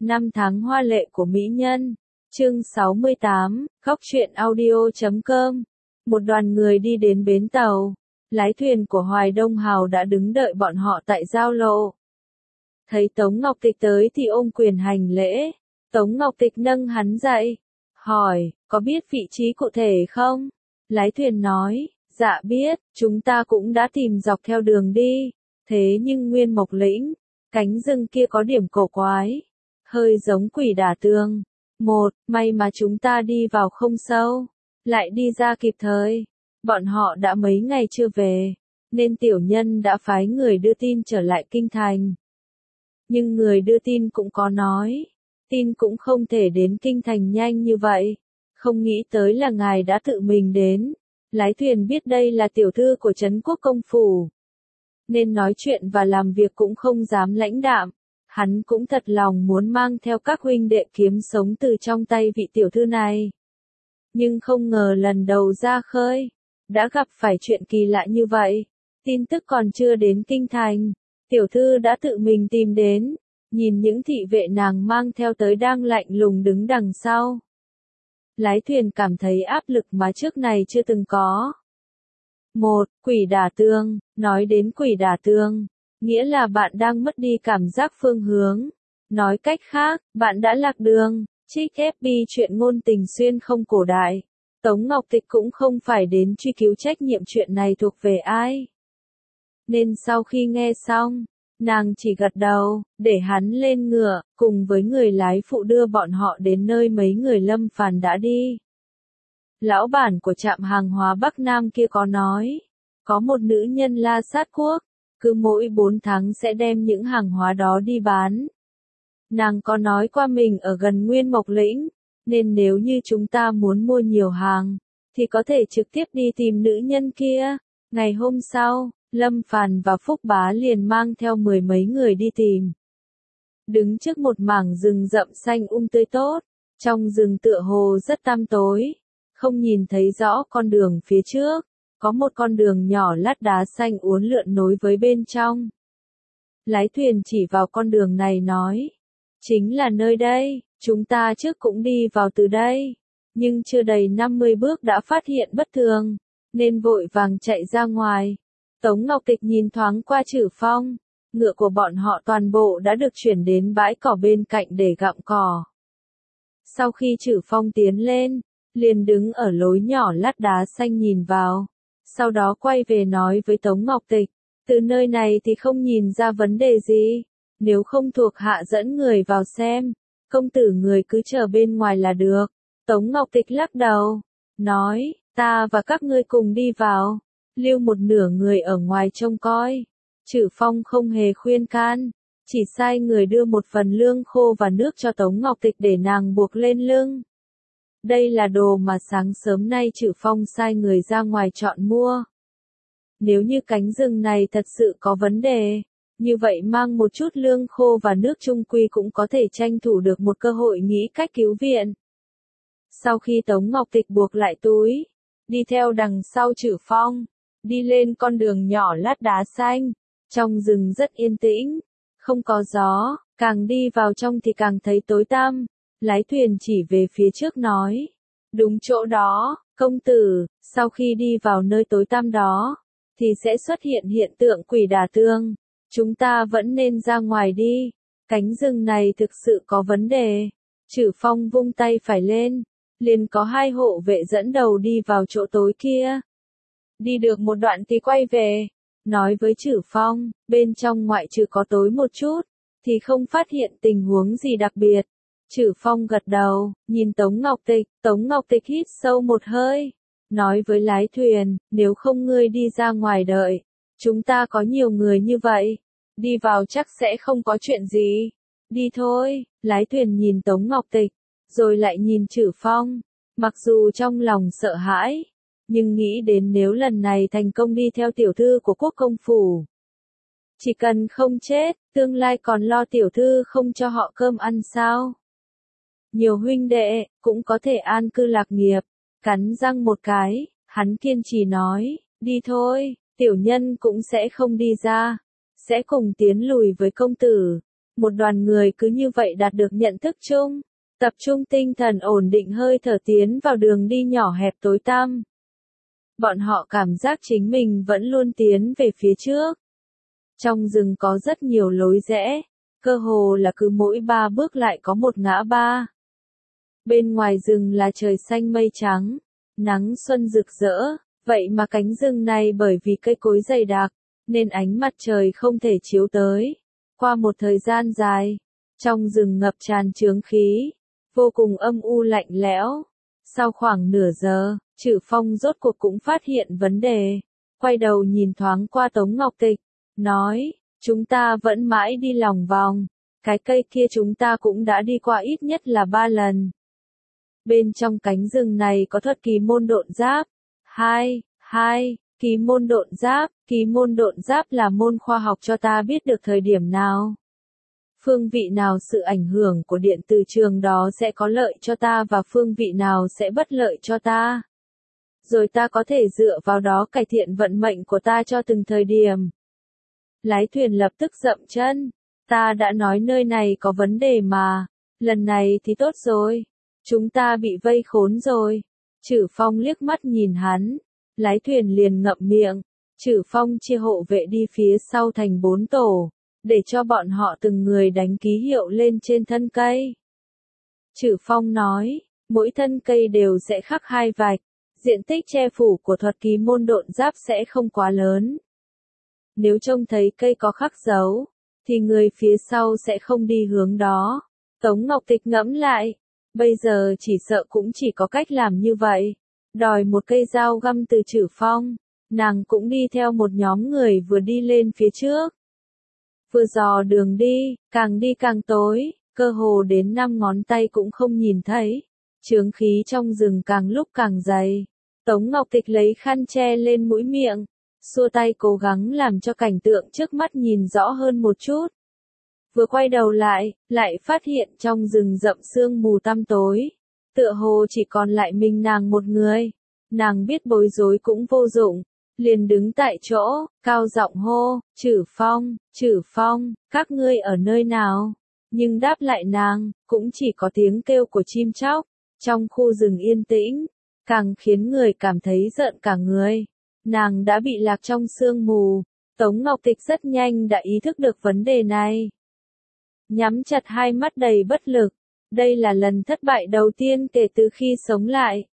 Năm tháng hoa lệ của mỹ nhân. Chương 68, góc truyện audio.com. Một đoàn người đi đến bến tàu. Lái thuyền của Hoài Đông Hào đã đứng đợi bọn họ tại giao lộ. Thấy Tống Ngọc Tịch tới thì ôm quyền hành lễ. Tống Ngọc Tịch nâng hắn dậy. Hỏi, có biết vị trí cụ thể không? Lái thuyền nói, dạ biết, chúng ta cũng đã tìm dọc theo đường đi. Thế nhưng Nguyên Mộc Lĩnh, cánh rừng kia có điểm cổ quái. Hơi giống Quỷ Đả Tường. May mà chúng ta đi vào không sâu. Lại đi ra kịp thời. Bọn họ đã mấy ngày chưa về. Nên tiểu nhân đã phái người đưa tin trở lại kinh thành. Nhưng người đưa tin cũng có nói. Tin cũng không thể đến kinh thành nhanh như vậy. Không nghĩ tới là ngài đã tự mình đến. Lái thuyền biết đây là tiểu thư của Trấn Quốc công phủ. Nên nói chuyện và làm việc cũng không dám lãnh đạm. Hắn cũng thật lòng muốn mang theo các huynh đệ kiếm sống từ trong tay vị tiểu thư này. Nhưng không ngờ lần đầu ra khơi, đã gặp phải chuyện kỳ lạ như vậy. Tin tức còn chưa đến kinh thành, tiểu thư đã tự mình tìm đến, nhìn những thị vệ nàng mang theo tới đang lạnh lùng đứng đằng sau. Lái thuyền cảm thấy áp lực mà trước này chưa từng có. Quỷ đả tường. Nói đến quỷ đả tường, nghĩa là bạn đang mất đi cảm giác phương hướng. Nói cách khác, bạn đã lạc đường. Trích FB chuyện ngôn tình xuyên không cổ đại. Tống Ngọc Tịch cũng không phải đến truy cứu trách nhiệm chuyện này thuộc về ai. Nên sau khi nghe xong, nàng chỉ gật đầu, để hắn lên ngựa, cùng với người lái phụ đưa bọn họ đến nơi mấy người Lâm Phàn đã đi. Lão bản của trạm hàng hóa Bắc Nam kia có nói, có một nữ nhân La Sát Quốc, cứ mỗi 4 tháng sẽ đem những hàng hóa đó đi bán. Nàng có nói qua mình ở gần Nguyên Mộc Lĩnh, nên nếu như chúng ta muốn mua nhiều hàng, thì có thể trực tiếp đi tìm nữ nhân kia. Ngày hôm sau, Lâm Phàn và Phúc Bá liền mang theo 10 mấy người đi tìm. Đứng trước một mảng rừng rậm xanh tươi tốt, trong rừng tựa hồ rất tăm tối, không nhìn thấy rõ con đường phía trước, có một con đường nhỏ lát đá xanh uốn lượn nối với bên trong. Lái thuyền chỉ vào con đường này nói, chính là nơi đây, chúng ta trước cũng đi vào từ đây, nhưng chưa đầy 50 bước đã phát hiện bất thường, nên vội vàng chạy ra ngoài. Tống Ngọc Tịch nhìn thoáng qua Trử Phong, ngựa của bọn họ toàn bộ đã được chuyển đến bãi cỏ bên cạnh để gặm cỏ. Sau khi Trử Phong tiến lên, liền đứng ở lối nhỏ lát đá xanh nhìn vào, sau đó quay về nói với Tống Ngọc Tịch, từ nơi này thì không nhìn ra vấn đề gì, nếu không thuộc hạ dẫn người vào xem, công tử người cứ chờ bên ngoài là được. Tống Ngọc Tịch lắc đầu, nói, ta và các ngươi cùng đi vào, lưu một nửa người ở ngoài trông coi. Trử Phong không hề khuyên can, chỉ sai người đưa một phần lương khô và nước cho Tống Ngọc Tịch để nàng buộc lên lưng. Đây là đồ mà sáng sớm nay Trử Phong sai người ra ngoài chọn mua. Nếu như cánh rừng này thật sự có vấn đề, như vậy mang một chút lương khô và nước chung quy cũng có thể tranh thủ được một cơ hội nghĩ cách cứu viện. Sau khi Tống Ngọc Tịch buộc lại túi, đi theo đằng sau Trử Phong, đi lên con đường nhỏ lát đá xanh, trong rừng rất yên tĩnh, không có gió, càng đi vào trong thì càng thấy tối tăm. Lái thuyền chỉ về phía trước nói, đúng chỗ đó, công tử, sau khi đi vào nơi tối tăm đó, thì sẽ xuất hiện hiện tượng quỷ đả tường, chúng ta vẫn nên ra ngoài đi, cánh rừng này thực sự có vấn đề. Trử Phong vung tay phải lên, liền có 2 hộ vệ dẫn đầu đi vào chỗ tối kia. Đi được một đoạn thì quay về, nói với Trử Phong, bên trong ngoại trừ có tối một chút, thì không phát hiện tình huống gì đặc biệt. Trử Phong gật đầu, nhìn Tống Ngọc Tịch hít sâu một hơi, nói với lái thuyền, nếu không ngươi đi ra ngoài đợi, chúng ta có nhiều người như vậy, đi vào chắc sẽ không có chuyện gì. Đi thôi. Lái thuyền nhìn Tống Ngọc Tịch, rồi lại nhìn Trử Phong, mặc dù trong lòng sợ hãi, nhưng nghĩ đến nếu lần này thành công đi theo tiểu thư của quốc công phủ, chỉ cần không chết, tương lai còn lo tiểu thư không cho họ cơm ăn sao? Nhiều huynh đệ, cũng có thể an cư lạc nghiệp. Cắn răng một cái, hắn kiên trì nói, đi thôi, tiểu nhân cũng sẽ không đi ra, sẽ cùng tiến lùi với công tử. Một đoàn người cứ như vậy đạt được nhận thức chung, tập trung tinh thần ổn định hơi thở tiến vào đường đi nhỏ hẹp tối tăm. Bọn họ cảm giác chính mình vẫn luôn tiến về phía trước. Trong rừng có rất nhiều lối rẽ, cơ hồ là cứ mỗi 3 bước lại có một ngã ba. Bên ngoài rừng là trời xanh mây trắng, nắng xuân rực rỡ, vậy mà cánh rừng này bởi vì cây cối dày đặc, nên ánh mặt trời không thể chiếu tới. Qua một thời gian dài, trong rừng ngập tràn chướng khí, vô cùng âm u lạnh lẽo. Sau khoảng nửa giờ, Trử Phong rốt cuộc cũng phát hiện vấn đề, quay đầu nhìn thoáng qua Tống Ngọc Tịch, nói, chúng ta vẫn mãi đi lòng vòng, cái cây kia chúng ta cũng đã đi qua ít nhất là 3 lần. Bên trong cánh rừng này có thuật kỳ môn độn giáp. Kỳ môn độn giáp. Kỳ môn độn giáp là môn khoa học cho ta biết được thời điểm nào, phương vị nào sự ảnh hưởng của điện từ trường đó sẽ có lợi cho ta và phương vị nào sẽ bất lợi cho ta. Rồi ta có thể dựa vào đó cải thiện vận mệnh của ta cho từng thời điểm. Lái thuyền lập tức dậm chân. Ta đã nói nơi này có vấn đề mà. Lần này thì tốt rồi. Chúng ta bị vây khốn rồi. Trử Phong liếc mắt nhìn hắn. Lái thuyền liền ngậm miệng. Trử Phong chia hộ vệ đi phía sau thành 4 tổ, để cho bọn họ từng người đánh ký hiệu lên trên thân cây. Trử Phong nói, mỗi thân cây đều sẽ khắc 2 vạch, diện tích che phủ của thuật kỳ môn độn giáp sẽ không quá lớn. Nếu trông thấy cây có khắc dấu, thì người phía sau sẽ không đi hướng đó. Tống Ngọc Tịch ngẫm lại, bây giờ chỉ sợ cũng chỉ có cách làm như vậy, đòi một cây dao găm từ Trử Phong. Nàng cũng đi theo một nhóm người vừa đi lên phía trước. Vừa dò đường đi càng tối, cơ hồ đến 5 ngón tay cũng không nhìn thấy. Chướng khí trong rừng càng lúc càng dày. Tống Ngọc Tịch lấy khăn che lên mũi miệng, xua tay cố gắng làm cho cảnh tượng trước mắt nhìn rõ hơn một chút. Vừa quay đầu lại phát hiện trong rừng rậm sương mù tăm tối. Tựa hồ chỉ còn lại mình nàng một người. Nàng biết bối rối cũng vô dụng. Liền đứng tại chỗ, cao giọng hô, Trử Phong, các ngươi ở nơi nào? Nhưng đáp lại nàng, cũng chỉ có tiếng kêu của chim chóc, trong khu rừng yên tĩnh, càng khiến người cảm thấy rợn cả người. Nàng đã bị lạc trong sương mù. Tống Ngọc Tịch rất nhanh đã ý thức được vấn đề này. Nhắm chặt hai mắt đầy bất lực, đây là lần thất bại đầu tiên kể từ khi sống lại.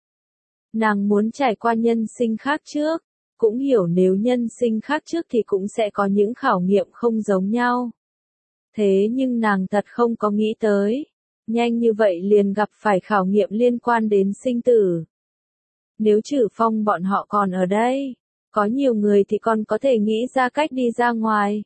Nàng muốn trải qua nhân sinh khác trước. Cũng hiểu nếu nhân sinh khác trước thì cũng sẽ có những khảo nghiệm không giống nhau. Thế nhưng nàng thật không có nghĩ tới. Nhanh như vậy liền gặp phải khảo nghiệm liên quan đến sinh tử. Nếu Trử Phong bọn họ còn ở đây, có nhiều người thì còn có thể nghĩ ra cách đi ra ngoài.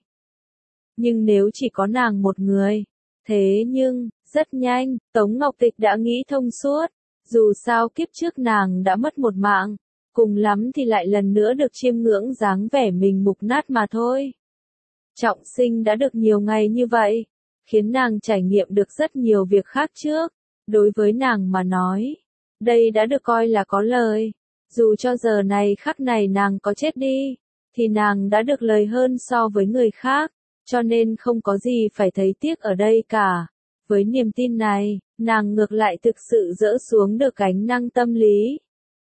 Nhưng nếu chỉ có nàng một người, thế nhưng, rất nhanh, Tống Ngọc Tịch đã nghĩ thông suốt. Dù sao kiếp trước nàng đã mất một mạng. Cùng lắm thì lại lần nữa được chiêm ngưỡng dáng vẻ mình mục nát mà thôi. Trọng sinh đã được nhiều ngày như vậy, khiến nàng trải nghiệm được rất nhiều việc khác trước. Đối với nàng mà nói, đây đã được coi là có lời. Dù cho giờ này khắc này nàng có chết đi, thì nàng đã được lời hơn so với người khác, cho nên không có gì phải thấy tiếc ở đây cả. Với niềm tin này, nàng ngược lại thực sự dỡ xuống được gánh nặng tâm lý.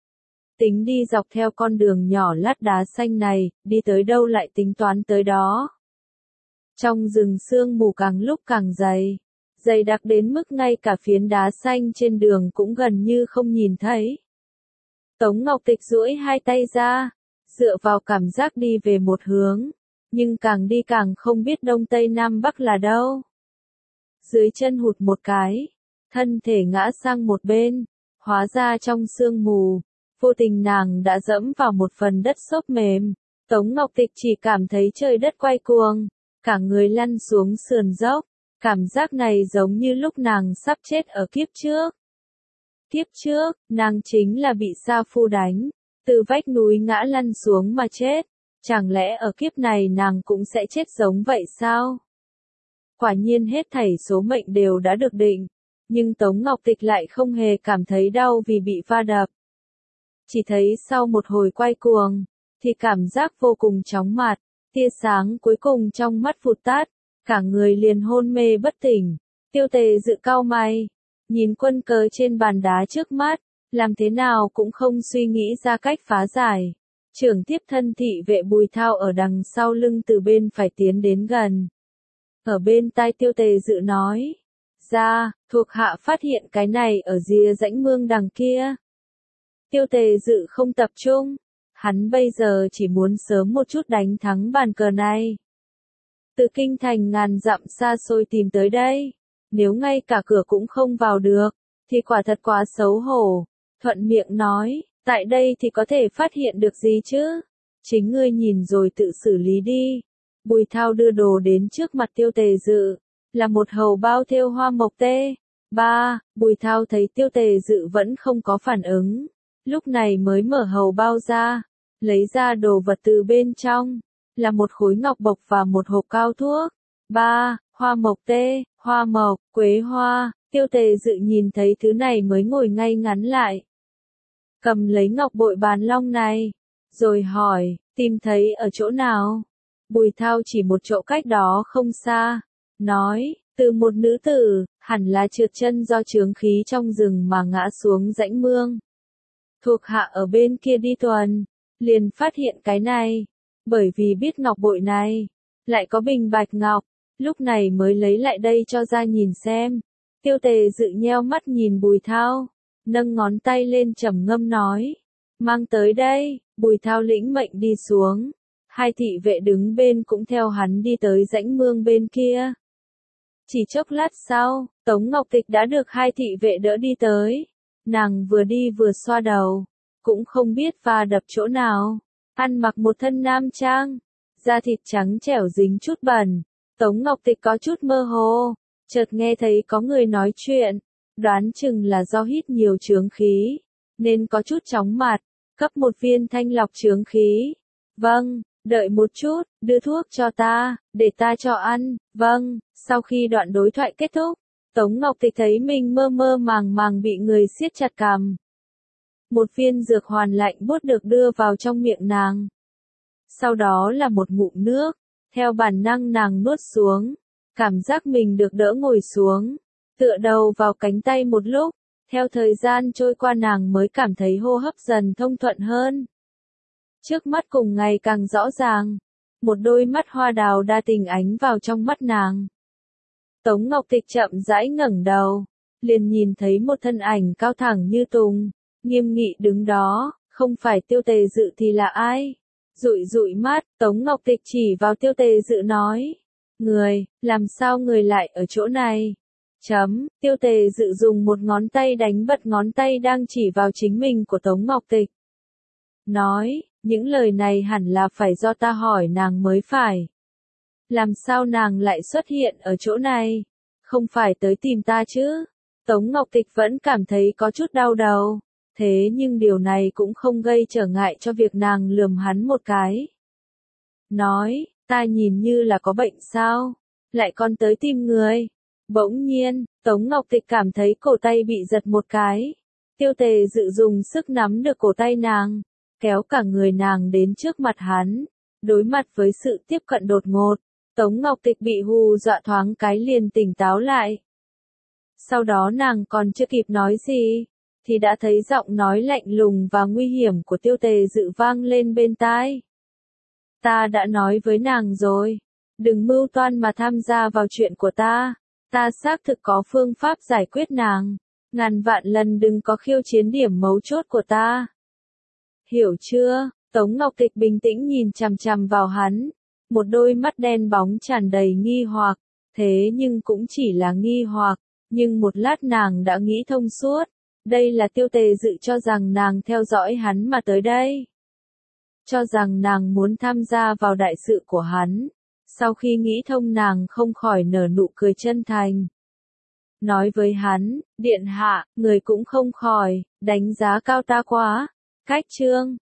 Tính đi dọc theo con đường nhỏ lát đá xanh này, đi tới đâu lại tính toán tới đó. Trong rừng sương mù càng lúc càng dày đặc đến mức ngay cả phiến đá xanh trên đường cũng gần như không nhìn thấy. Tống Ngọc Tịch duỗi hai tay ra, dựa vào cảm giác đi về một hướng, nhưng càng đi càng không biết đông tây nam bắc là đâu. Dưới chân hụt một cái, thân thể ngã sang một bên, hóa ra trong sương mù. Vô tình nàng đã dẫm vào một phần đất xốp mềm. Tống Ngọc Tịch chỉ cảm thấy trời đất quay cuồng, cả người lăn xuống sườn dốc. Cảm giác này giống như lúc nàng sắp chết ở kiếp trước. Kiếp trước, nàng chính là bị sa phu đánh, từ vách núi ngã lăn xuống mà chết. Chẳng lẽ ở kiếp này nàng cũng sẽ chết giống vậy sao? Quả nhiên hết thảy số mệnh đều đã được định, nhưng Tống Ngọc Tịch lại không hề cảm thấy đau vì bị va đập. Chỉ thấy sau một hồi quay cuồng, thì cảm giác vô cùng chóng mặt, tia sáng cuối cùng trong mắt vụt tắt, cả người liền hôn mê bất tỉnh. Tiêu Tề Dự cau mày, nhìn quân cờ trên bàn đá trước mắt, làm thế nào cũng không suy nghĩ ra cách phá giải. Trưởng tiếp thân thị vệ Bùi Thao ở đằng sau lưng từ bên phải tiến đến gần. Ở bên tai Tiêu Tề Dự nói, ra, thuộc hạ phát hiện cái này ở rìa rãnh mương đằng kia. Tiêu Tề Dự không tập trung, hắn bây giờ chỉ muốn sớm một chút đánh thắng bàn cờ này. Từ kinh thành ngàn dặm xa xôi tìm tới đây, nếu ngay cả cửa cũng không vào được, thì quả thật quá xấu hổ. Thuận miệng nói, tại đây thì có thể phát hiện được gì chứ? Chính ngươi nhìn rồi tự xử lý đi. Bùi Thao đưa đồ đến trước mặt Tiêu Tề Dự, là một hầu bao thêu hoa mộc tê. Bùi Thao thấy Tiêu Tề Dự vẫn không có phản ứng, lúc này mới mở hầu bao ra, lấy ra đồ vật từ bên trong, là một khối ngọc bộc và một hộp cao thuốc. Hoa mộc tê, hoa mộc, quế hoa. Tiêu Tề Dự nhìn thấy thứ này mới ngồi ngay ngắn lại. Cầm lấy ngọc bội bàn long này, rồi hỏi, tìm thấy ở chỗ nào? Bùi Thao chỉ một chỗ cách đó không xa, nói, từ một nữ tử, hẳn là trượt chân do chướng khí trong rừng mà ngã xuống rãnh mương. Thuộc hạ ở bên kia đi tuần, liền phát hiện cái này, bởi vì biết ngọc bội này, lại có bình bạch ngọc, lúc này mới lấy lại đây cho ra nhìn xem. Tiêu Tề Dự nheo mắt nhìn Bùi Thao, nâng ngón tay lên trầm ngâm nói, mang tới đây. Bùi Thao lĩnh mệnh đi xuống, hai thị vệ đứng bên cũng theo hắn đi tới rãnh mương bên kia. Chỉ chốc lát sau, Tống Ngọc Tịch đã được hai thị vệ đỡ đi tới, nàng vừa đi vừa xoa đầu, cũng không biết va đập chỗ nào, ăn mặc một thân nam trang, da thịt trắng trẻo dính chút bẩn. Tống Ngọc Tịch có chút mơ hồ, chợt nghe thấy có người nói chuyện, đoán chừng là do hít nhiều chướng khí, nên có chút chóng mặt, cấp một viên thanh lọc chướng khí. Vâng, đợi một chút, đưa thuốc cho ta, để ta cho ăn. Vâng. Sau khi đoạn đối thoại kết thúc, Tống Ngọc Tịch thấy mình mơ mơ màng màng bị người siết chặt cằm. Một viên dược hoàn lạnh buốt được đưa vào trong miệng nàng. Sau đó là một ngụm nước, theo bản năng nàng nuốt xuống, cảm giác mình được đỡ ngồi xuống, tựa đầu vào cánh tay một lúc, theo thời gian trôi qua nàng mới cảm thấy hô hấp dần thông thuận hơn. Trước mắt cùng ngày càng rõ ràng, một đôi mắt hoa đào đa tình ánh vào trong mắt nàng. Tống Ngọc Tịch chậm rãi ngẩng đầu, liền nhìn thấy một thân ảnh cao thẳng như tùng, nghiêm nghị đứng đó, không phải Tiêu Tề Dự thì là ai? Dụi dụi mắt, Tống Ngọc Tịch chỉ vào Tiêu Tề Dự nói, người, làm sao người lại ở chỗ này? Tiêu Tề Dự dùng một ngón tay đánh bật ngón tay đang chỉ vào chính mình của Tống Ngọc Tịch. Nói, những lời này hẳn là phải do ta hỏi nàng mới phải. Làm sao nàng lại xuất hiện ở chỗ này? Không phải tới tìm ta chứ? Tống Ngọc Tịch vẫn cảm thấy có chút đau đầu. Thế nhưng điều này cũng không gây trở ngại cho việc nàng lườm hắn một cái. Nói, ta nhìn như là có bệnh sao? Lại còn tới tìm người. Bỗng nhiên, Tống Ngọc Tịch cảm thấy cổ tay bị giật một cái. Tiêu Tề Dự dùng sức nắm được cổ tay nàng, kéo cả người nàng đến trước mặt hắn. Đối mặt với sự tiếp cận đột ngột, Tống Ngọc Tịch bị hù dọa thoáng cái liền tỉnh táo lại. Sau đó nàng còn chưa kịp nói gì, thì đã thấy giọng nói lạnh lùng và nguy hiểm của Tiêu Tề Dự vang lên bên tai. Ta đã nói với nàng rồi, đừng mưu toan mà tham gia vào chuyện của ta. Ta xác thực có phương pháp giải quyết nàng, ngàn vạn lần đừng có khiêu chiến điểm mấu chốt của ta. Hiểu chưa? Tống Ngọc Tịch bình tĩnh nhìn chằm chằm vào hắn, một đôi mắt đen bóng tràn đầy nghi hoặc, thế nhưng cũng chỉ là nghi hoặc, nhưng một lát nàng đã nghĩ thông suốt, đây là Tiêu Tề Dự cho rằng nàng theo dõi hắn mà tới đây. Cho rằng nàng muốn tham gia vào đại sự của hắn. Sau khi nghĩ thông nàng không khỏi nở nụ cười chân thành. Nói với hắn, điện hạ, người cũng không khỏi, đánh giá cao ta quá. Cách chương